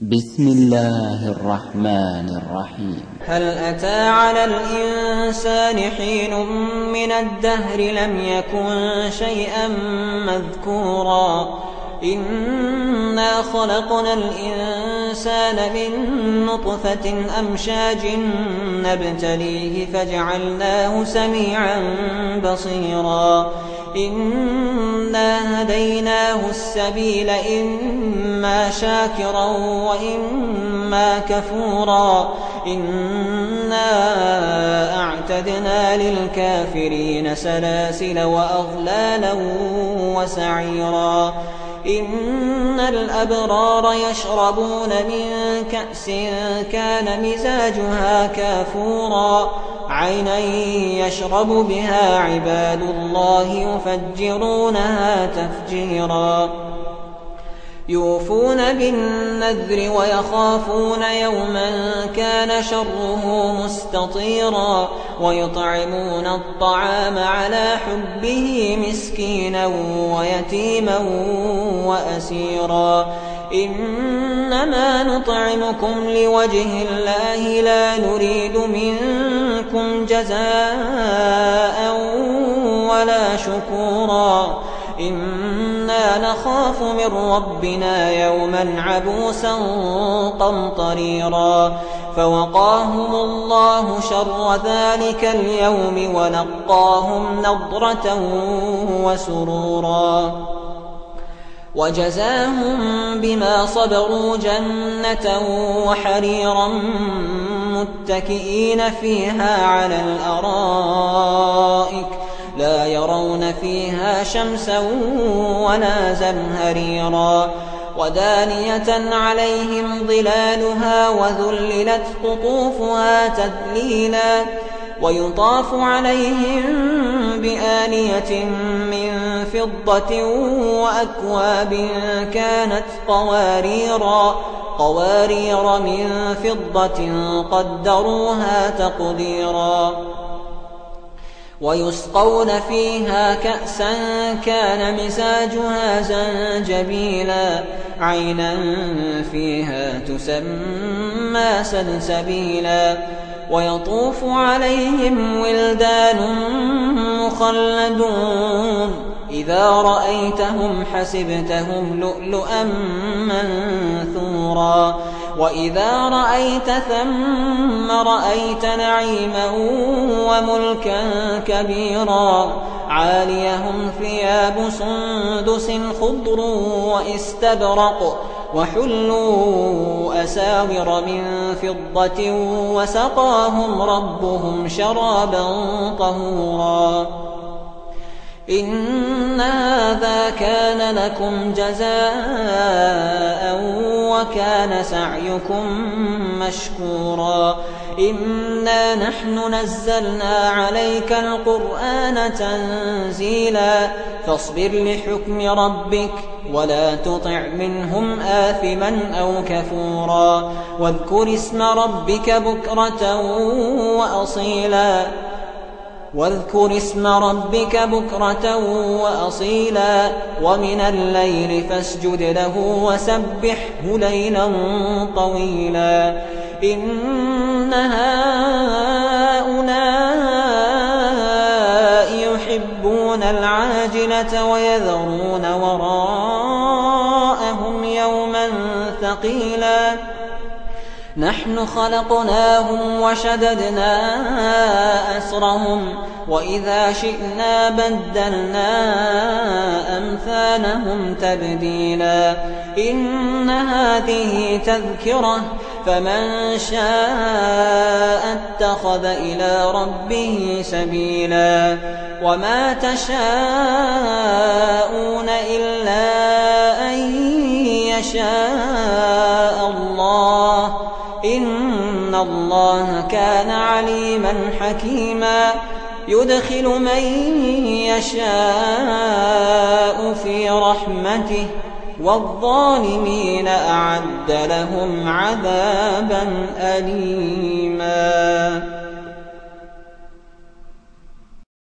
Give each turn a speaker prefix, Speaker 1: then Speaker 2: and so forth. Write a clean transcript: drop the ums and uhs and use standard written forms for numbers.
Speaker 1: بسم الله الرحمن الرحيم.
Speaker 2: هل أتى على الإنسان حين من الدهر لم يكن شيئا مذكورا إنا خلقنا الإنسان من نطفة أمشاج نبتليه فجعلناه سميعا بصيرا إنا هديناه السبيل إما شاكرا وإما كفورا إنا أعتدنا للكافرين سلاسل وأغلالا وسعيرا إن الأبرار يشربون من كأس كان مزاجها كافورا عينا يشرب بها عباد الله يفجرونها تفجيرا يوفون بالنذر ويخافون يوما كان شره مستطيرا ويطعمون الطعام على حبه مسكينا ويتيما وأسيرا إنما نطعمكم لوجه الله لا نريد منكم جزاء ولا شكورا إنا نخاف من ربنا يوما عبوسا قمطريرا فوقاهم الله شر ذلك اليوم ولقاهم نضرة وسرورا وجزاهم بما صبروا جنة وحريرا متكئين فيها على الأرائك لا يرون فيها شمسا ولا زمهريرا ودانية عليهم ظلالها وذللت قطوفها تذليلا ويطاف عليهم بآنية من فضة وأكواب كانت قوارير من فضة قدروها تقديرا ويسقون فيها كأسا كان مزاجها زنجبيلا عينا فيها تسمى سلسبيلا ويطوف عليهم ولدان مخلدون إذا رأيتهم حسبتهم لؤلؤا منثورا وإذا رأيت ثم رأيت نعيما وملكا كبيرا عاليهم ثياب سندس خضر واستبرق وحلوا أساور من فضة وسقاهم ربهم شرابا طهورا إن هذا كان لكم جزاء وكان سعيكم مشكورا إنا نحن نزلنا عليك القرآن تنزيلا فاصبر لحكم ربك ولا تطع منهم آثما أو كفورا واذكر اسم ربك بكرة وأصيلا ومن الليل فاسجد له وسبحه ليلا طويلا إن هؤلاء يحبون العاجلة ويذرون وراءهم يوما ثقيلا نحن خلقناهم وشددنا أسرهم وإذا شئنا بدلنا أمثالهم تبديلا إن هذه تذكرة فمن شاء اتخذ إلى ربه سبيلا وما تشاءون إلا أن يشاء الله إن الله كان عليما حكيما يدخل من يشاء في رحمته والظالمين أعد لهم عذابا أليما.